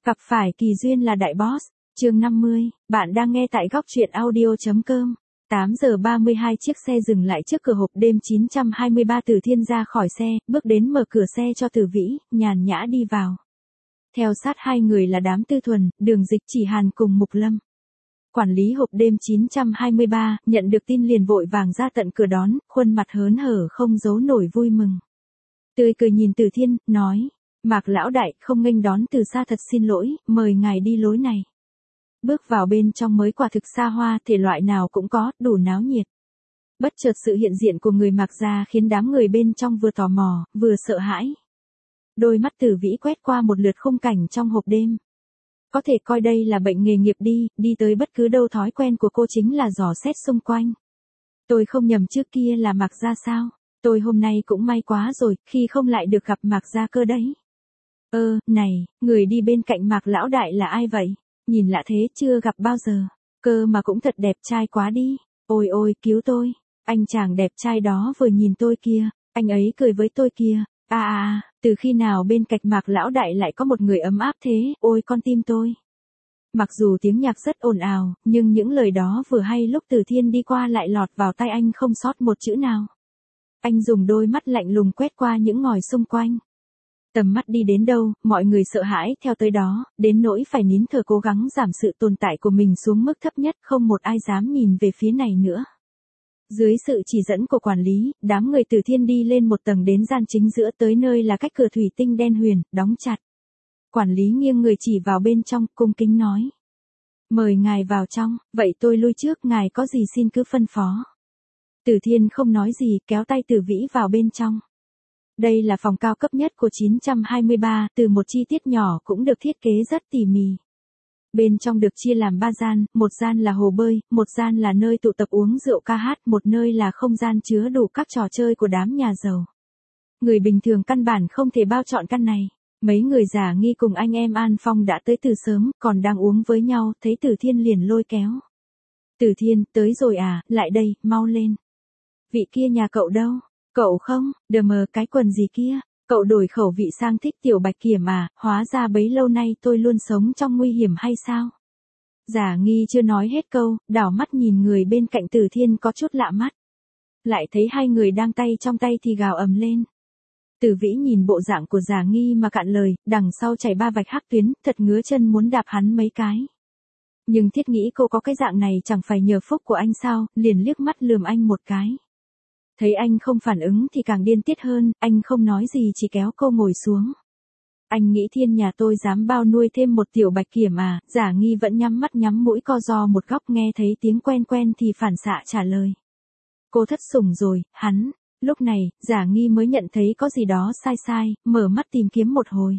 Gặp phải kỳ duyên là đại boss. Chương 50, bạn đang nghe tại góc truyện audio.com. 8 giờ 32 chiếc xe dừng lại trước cửa hộp đêm 923. Từ Thiên ra khỏi xe, bước đến mở cửa xe cho Từ Vĩ, nhàn nhã đi vào. Theo sát hai người là Đám Tư Thuần, Đường Dịch Chỉ Hàn cùng Mục Lâm. Quản lý hộp đêm 923, nhận được tin liền vội vàng ra tận cửa đón, khuôn mặt hớn hở không giấu nổi vui mừng. Tươi cười nhìn Từ Thiên, nói, Mạc lão đại, không nghênh đón từ xa thật xin lỗi, mời ngài đi lối này. Bước vào bên trong mới quả thực xa hoa, thể loại nào cũng có, đủ náo nhiệt. Bất chợt sự hiện diện của người Mạc gia khiến đám người bên trong vừa tò mò, vừa sợ hãi. Đôi mắt Từ Vĩ quét qua một lượt khung cảnh trong hộp đêm. Có thể coi đây là bệnh nghề nghiệp đi tới bất cứ đâu thói quen của cô chính là dò xét xung quanh. Tôi không nhầm trước kia là Mạc gia sao? Tôi hôm nay cũng may quá rồi, khi không lại được gặp Mạc gia cơ đấy. Này, người đi bên cạnh Mạc lão đại là ai vậy? Nhìn lạ thế chưa gặp bao giờ. Cơ mà cũng thật đẹp trai quá đi. Ôi ôi, cứu tôi. Anh chàng đẹp trai đó vừa nhìn tôi kia, anh ấy cười với tôi kia. Từ khi nào bên cạnh Mạc lão đại lại có một người ấm áp thế, ôi con tim tôi. Mặc dù tiếng nhạc rất ồn ào, nhưng những lời đó vừa hay lúc Từ Thiên đi qua lại lọt vào tai anh không sót một chữ nào. Anh dùng đôi mắt lạnh lùng quét qua những ngòi xung quanh. Tầm mắt đi đến đâu, mọi người sợ hãi theo tới đó, đến nỗi phải nín thở cố gắng giảm sự tồn tại của mình xuống mức thấp nhất, không một ai dám nhìn về phía này nữa. Dưới sự chỉ dẫn của quản lý, đám người Từ Thiên đi lên một tầng đến gian chính giữa, tới nơi là cách cửa thủy tinh đen huyền, đóng chặt. Quản lý nghiêng người chỉ vào bên trong, cung kính nói. Mời ngài vào trong, vậy tôi lui trước, ngài có gì xin cứ phân phó. Từ Thiên không nói gì, kéo tay Từ Vĩ vào bên trong. Đây là phòng cao cấp nhất của 923, từ một chi tiết nhỏ cũng được thiết kế rất tỉ mỉ. Bên trong được chia làm 3 gian, một gian là hồ bơi, một gian là nơi tụ tập uống rượu ca hát, một nơi là không gian chứa đủ các trò chơi của đám nhà giàu. Người bình thường căn bản không thể bao trọn căn này. Mấy người Giả Nghi cùng anh em An Phong đã tới từ sớm, còn đang uống với nhau, thấy Từ Thiên liền lôi kéo. Từ Thiên, tới rồi à, lại đây, mau lên. Vị kia nhà cậu đâu? Cậu không, cái quần gì kia, cậu đổi khẩu vị sang thích Tiểu Bạch Kiểm à, hóa ra bấy lâu nay tôi luôn sống trong nguy hiểm hay sao? Giả Nghi chưa nói hết câu, đảo mắt nhìn người bên cạnh Từ Thiên có chút lạ mắt. Lại thấy hai người đang tay trong tay thì gào ầm lên. Từ Vĩ nhìn bộ dạng của Giả Nghi mà cạn lời, đằng sau chảy 3 vạch hắc tuyến, thật ngứa chân muốn đạp hắn mấy cái. Nhưng thiết nghĩ cô có cái dạng này chẳng phải nhờ phúc của anh sao, liền liếc mắt lườm anh một cái. Thấy anh không phản ứng thì càng điên tiết hơn, anh không nói gì chỉ kéo cô ngồi xuống. Anh nghĩ Thiên nhà tôi dám bao nuôi thêm một Tiểu Bạch Kiểm à? Giả Nghi vẫn nhắm mắt nhắm mũi co ro một góc, nghe thấy tiếng quen quen thì phản xạ trả lời. Cô thất sủng rồi, hắn. Lúc này, Giả Nghi mới nhận thấy có gì đó sai sai, mở mắt tìm kiếm một hồi.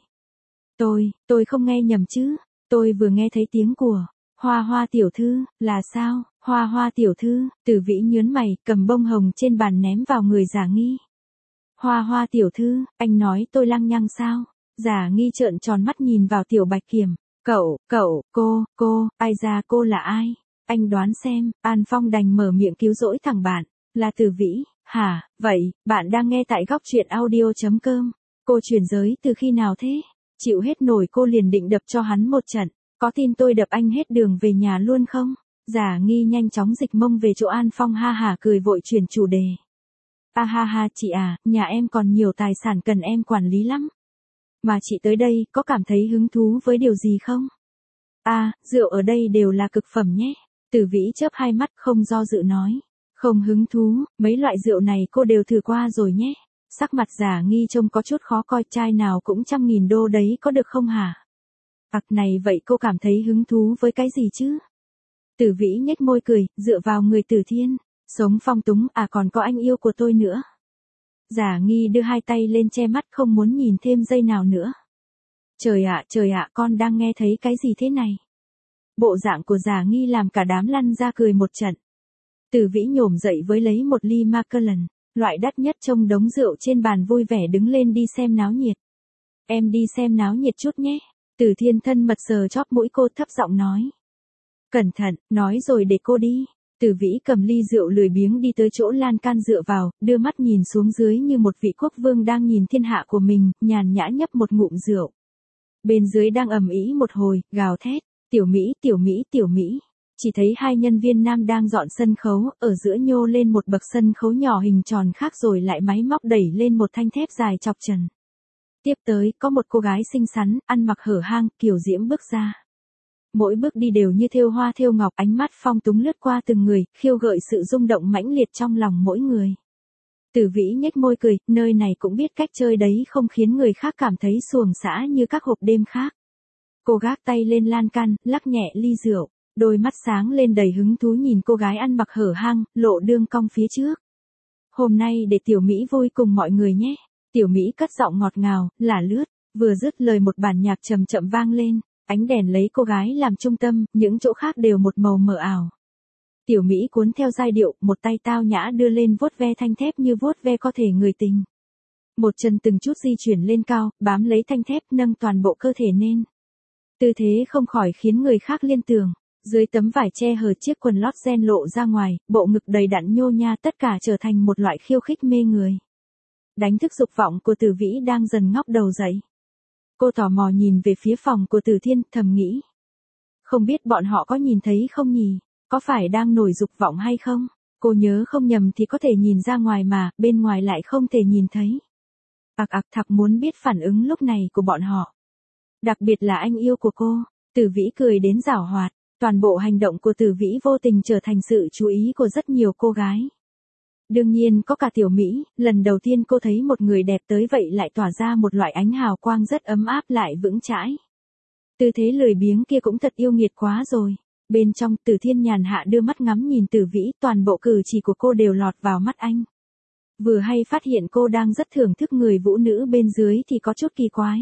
Tôi không nghe nhầm chứ, tôi vừa nghe thấy tiếng của Hoa Hoa tiểu thư, là sao? Hoa Hoa tiểu thư, Từ Vĩ nhớn mày, cầm bông hồng trên bàn ném vào người Giả Nghi. Hoa Hoa tiểu thư, anh nói tôi lăng nhăng sao? Giả Nghi trợn tròn mắt nhìn vào Tiểu Bạch Kiểm. Cô, ai ra cô là ai? Anh đoán xem. An Phong đành mở miệng cứu rỗi thằng bạn. Là Từ Vĩ. Hả, vậy, bạn đang nghe tại góc truyện audio.com. Cô chuyển giới từ khi nào thế? Chịu hết nổi cô liền định đập cho hắn một trận. Có tin tôi đập anh hết đường về nhà luôn không? Giả Nghi nhanh chóng dịch mông về chỗ An Phong, ha hả cười vội chuyển chủ đề. Ha, chị à, nhà em còn nhiều tài sản cần em quản lý lắm. Mà chị tới đây, có cảm thấy hứng thú với điều gì không? Rượu ở đây đều là cực phẩm nhé. Từ Vĩ chớp hai mắt không do dự nói. Không hứng thú, mấy loại rượu này cô đều thử qua rồi nhé. Sắc mặt Giả Nghi trông có chút khó coi, chai nào cũng $100.000 đấy, có được không hả? Này vậy cô cảm thấy hứng thú với cái gì chứ? Từ Vĩ nhếch môi cười, dựa vào người Từ Thiên. Sống phong túng, còn có anh yêu của tôi nữa. Giả Nghi đưa hai tay lên che mắt không muốn nhìn thêm giây nào nữa. Trời ạ, con đang nghe thấy cái gì thế này? Bộ dạng của Giả Nghi làm cả đám lăn ra cười một trận. Từ Vĩ nhổm dậy với lấy một ly Macallan, loại đắt nhất trong đống rượu trên bàn, vui vẻ đứng lên đi xem náo nhiệt. Em đi xem náo nhiệt chút nhé. Từ Thiên thân mật sờ chóp mũi cô, thấp giọng nói. Cẩn thận, nói rồi để cô đi. Từ Vĩ cầm ly rượu lười biếng đi tới chỗ lan can dựa vào, đưa mắt nhìn xuống dưới như một vị quốc vương đang nhìn thiên hạ của mình, nhàn nhã nhấp một ngụm rượu. Bên dưới đang ầm ĩ một hồi, gào thét, tiểu Mỹ, tiểu Mỹ, tiểu Mỹ. Chỉ thấy hai nhân viên nam đang dọn sân khấu, ở giữa nhô lên một bậc sân khấu nhỏ hình tròn khác rồi lại máy móc đẩy lên một thanh thép dài chọc trần. Tiếp tới, có một cô gái xinh xắn, ăn mặc hở hang, kiều diễm bước ra. Mỗi bước đi đều như thêu hoa thêu ngọc, ánh mắt phong túng lướt qua từng người, khiêu gợi sự rung động mãnh liệt trong lòng mỗi người. Tử Vĩ nhếch môi cười, nơi này cũng biết cách chơi đấy, không khiến người khác cảm thấy xuồng xã như các hộp đêm khác. Cô gác tay lên lan can, lắc nhẹ ly rượu, đôi mắt sáng lên đầy hứng thú nhìn cô gái ăn mặc hở hang, lộ đương cong phía trước. Hôm nay để tiểu Mỹ vui cùng mọi người nhé. Tiểu Mỹ cất giọng ngọt ngào, lả lướt, vừa dứt lời một bản nhạc trầm chậm vang lên, ánh đèn lấy cô gái làm trung tâm, những chỗ khác đều một màu mờ ảo. Tiểu Mỹ cuốn theo giai điệu, một tay tao nhã đưa lên vuốt ve thanh thép như vuốt ve có thể người tình. Một chân từng chút di chuyển lên cao, bám lấy thanh thép nâng toàn bộ cơ thể lên. Tư thế không khỏi khiến người khác liên tưởng. Dưới tấm vải che hở chiếc quần lót ren lộ ra ngoài, bộ ngực đầy đặn nhô nha tất cả trở thành một loại khiêu khích mê người. Đánh thức dục vọng của Tử Vĩ đang dần ngóc đầu dậy. Cô tò mò nhìn về phía phòng của Từ Thiên, thầm nghĩ. Không biết bọn họ có nhìn thấy không nhỉ? Có phải đang nổi dục vọng hay không? Cô nhớ không nhầm thì có thể nhìn ra ngoài mà, bên ngoài lại không thể nhìn thấy. Thạc muốn biết phản ứng lúc này của bọn họ. Đặc biệt là anh yêu của cô. Tử Vĩ cười đến giảo hoạt. Toàn bộ hành động của Tử Vĩ vô tình trở thành sự chú ý của rất nhiều cô gái. Đương nhiên có cả tiểu Mỹ, lần đầu tiên cô thấy một người đẹp tới vậy lại tỏa ra một loại ánh hào quang rất ấm áp lại vững chãi. Tư thế lười biếng kia cũng thật yêu nghiệt quá rồi. Bên trong, Từ Thiên nhàn hạ đưa mắt ngắm nhìn Tử Vĩ, toàn bộ cử chỉ của cô đều lọt vào mắt anh. Vừa hay phát hiện cô đang rất thưởng thức người vũ nữ bên dưới thì có chút kỳ quái.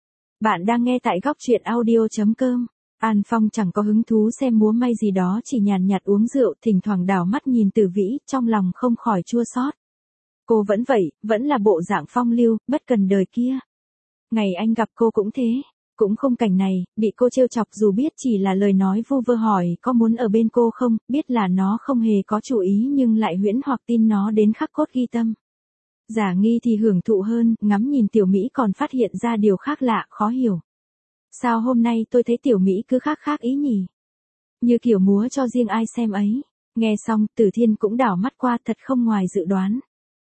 Bạn đang nghe tại góc truyện audio.com. An Phong chẳng có hứng thú xem múa may gì đó, chỉ nhàn nhạt uống rượu, thỉnh thoảng đảo mắt nhìn Tử Vĩ, trong lòng không khỏi chua xót. Cô vẫn vậy, vẫn là bộ dạng phong lưu, bất cần đời kia. Ngày anh gặp cô cũng thế, cũng không cảnh này, bị cô trêu chọc dù biết chỉ là lời nói vu vơ hỏi có muốn ở bên cô không, biết là nó không hề có chủ ý nhưng lại huyễn hoặc tin nó đến khắc cốt ghi tâm. Giả nghi thì hưởng thụ hơn, ngắm nhìn tiểu Mỹ còn phát hiện ra điều khác lạ, khó hiểu. Sao hôm nay tôi thấy tiểu Mỹ cứ khác ý nhỉ? Như kiểu múa cho riêng ai xem ấy. Nghe xong, Tử Thiên cũng đảo mắt qua, thật không ngoài dự đoán.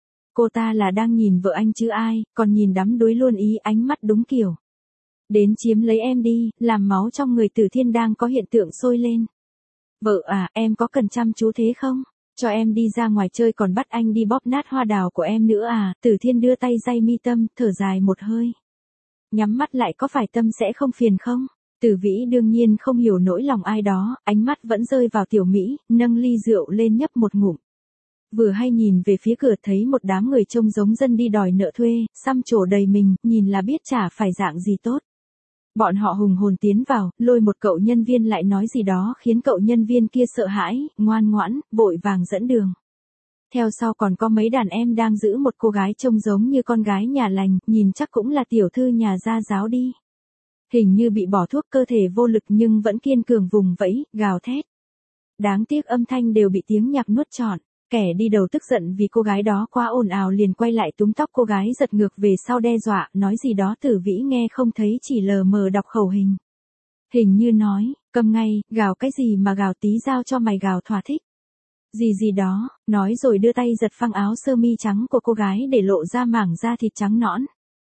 Cô ta là đang nhìn vợ anh chứ ai, còn nhìn đắm đuối luôn ý, ánh mắt đúng kiểu. Đến chiếm lấy em đi, làm máu trong người Tử Thiên đang có hiện tượng sôi lên. Vợ à, em có cần chăm chú thế không? Cho em đi ra ngoài chơi còn bắt anh đi bóp nát hoa đào của em nữa à? Tử Thiên đưa tay day mi tâm, thở dài một hơi. Nhắm mắt lại có phải tâm sẽ không phiền không? Tử Vĩ đương nhiên không hiểu nỗi lòng ai đó, ánh mắt vẫn rơi vào tiểu Mỹ, nâng ly rượu lên nhấp một ngụm. Vừa hay nhìn về phía cửa thấy một đám người trông giống dân đi đòi nợ thuê, xăm trổ đầy mình, nhìn là biết chả phải dạng gì tốt. Bọn họ hùng hồn tiến vào, lôi một cậu nhân viên lại nói gì đó khiến cậu nhân viên kia sợ hãi, ngoan ngoãn, vội vàng dẫn đường. Theo sau còn có mấy đàn em đang giữ một cô gái trông giống như con gái nhà lành, nhìn chắc cũng là tiểu thư nhà gia giáo đi. Hình như bị bỏ thuốc, cơ thể vô lực nhưng vẫn kiên cường vùng vẫy, gào thét. Đáng tiếc âm thanh đều bị tiếng nhạc nuốt trọn. Kẻ đi đầu tức giận vì cô gái đó quá ồn ào liền quay lại túm tóc cô gái giật ngược về sau đe dọa, nói gì đó Tử Vĩ nghe không thấy, chỉ lờ mờ đọc khẩu hình. Hình như nói, câm ngay, gào cái gì mà gào, tí giao cho mày gào thỏa thích. Gì đó, nói rồi đưa tay giật phăng áo sơ mi trắng của cô gái để lộ ra mảng da thịt trắng nõn.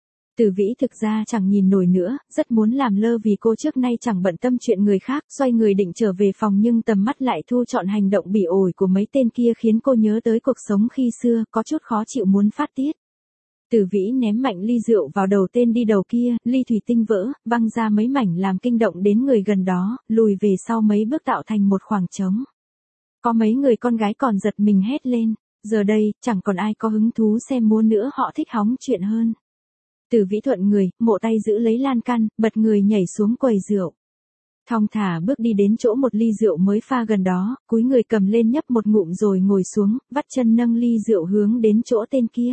Tử Vĩ thực ra chẳng nhìn nổi nữa, rất muốn làm lơ vì cô trước nay chẳng bận tâm chuyện người khác, xoay người định trở về phòng nhưng tầm mắt lại thu trọn hành động bỉ ổi của mấy tên kia khiến cô nhớ tới cuộc sống khi xưa, có chút khó chịu muốn phát tiết. Tử Vĩ ném mạnh ly rượu vào đầu tên đi đầu kia, ly thủy tinh vỡ, văng ra mấy mảnh làm kinh động đến người gần đó, lùi về sau mấy bước tạo thành một khoảng trống. Có mấy người con gái còn giật mình hét lên, giờ đây, chẳng còn ai có hứng thú xem múa nữa, họ thích hóng chuyện hơn. Tử Vĩ thuận người, mộ tay giữ lấy lan can, bật người nhảy xuống quầy rượu. Thong thả bước đi đến chỗ một ly rượu mới pha gần đó, cúi người cầm lên nhấp một ngụm rồi ngồi xuống, vắt chân nâng ly rượu hướng đến chỗ tên kia.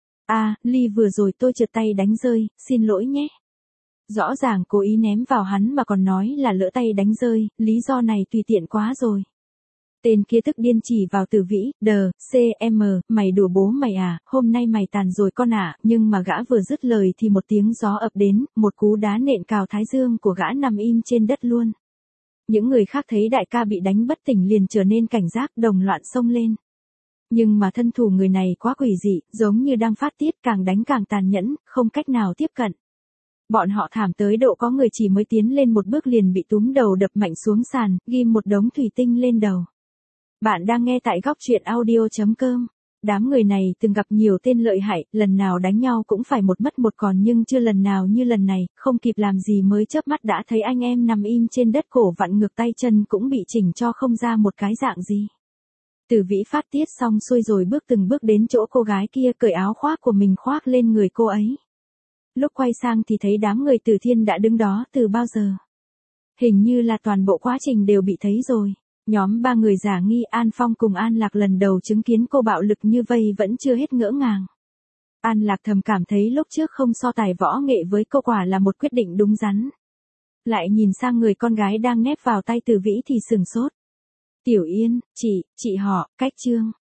Ly vừa rồi tôi trượt tay đánh rơi, xin lỗi nhé. Rõ ràng cố ý ném vào hắn mà còn nói là lỡ tay đánh rơi, lý do này tùy tiện quá rồi. Tên kia tức điên chỉ vào Từ Vĩ, đờ, CM, mày đùa bố mày à, hôm nay mày tàn rồi con ạ, nhưng mà gã vừa dứt lời thì một tiếng gió ập đến, một cú đá nện cào thái dương của gã nằm im trên đất luôn. Những người khác thấy đại ca bị đánh bất tỉnh liền trở nên cảnh giác đồng loạn xông lên. Nhưng mà thân thủ người này quá quỷ dị, giống như đang phát tiết càng đánh càng tàn nhẫn, không cách nào tiếp cận. Bọn họ thảm tới độ có người chỉ mới tiến lên một bước liền bị túm đầu đập mạnh xuống sàn, ghim một đống thủy tinh lên đầu. Bạn đang nghe tại góc truyện audio.com. Đám người này từng gặp nhiều tên lợi hại, lần nào đánh nhau cũng phải một mất một còn nhưng chưa lần nào như lần này, không kịp làm gì mới chớp mắt đã thấy anh em nằm im trên đất cổ vặn ngược tay chân cũng bị chỉnh cho không ra một cái dạng gì. Từ Vĩ phát tiết xong xuôi rồi bước từng bước đến chỗ cô gái kia cởi áo khoác của mình khoác lên người cô ấy. Lúc quay sang thì thấy đám người Từ Thiên đã đứng đó từ bao giờ. Hình như là toàn bộ quá trình đều bị thấy rồi. Nhóm ba người giả nghi An Phong cùng An Lạc lần đầu chứng kiến cô bạo lực như vây vẫn chưa hết ngỡ ngàng. An Lạc thầm cảm thấy lúc trước không so tài võ nghệ với cô quả là một quyết định đúng đắn. Lại nhìn sang người con gái đang nép vào tay Từ Vĩ thì sừng sốt. Tiểu Yên, chị họ, cách Trương.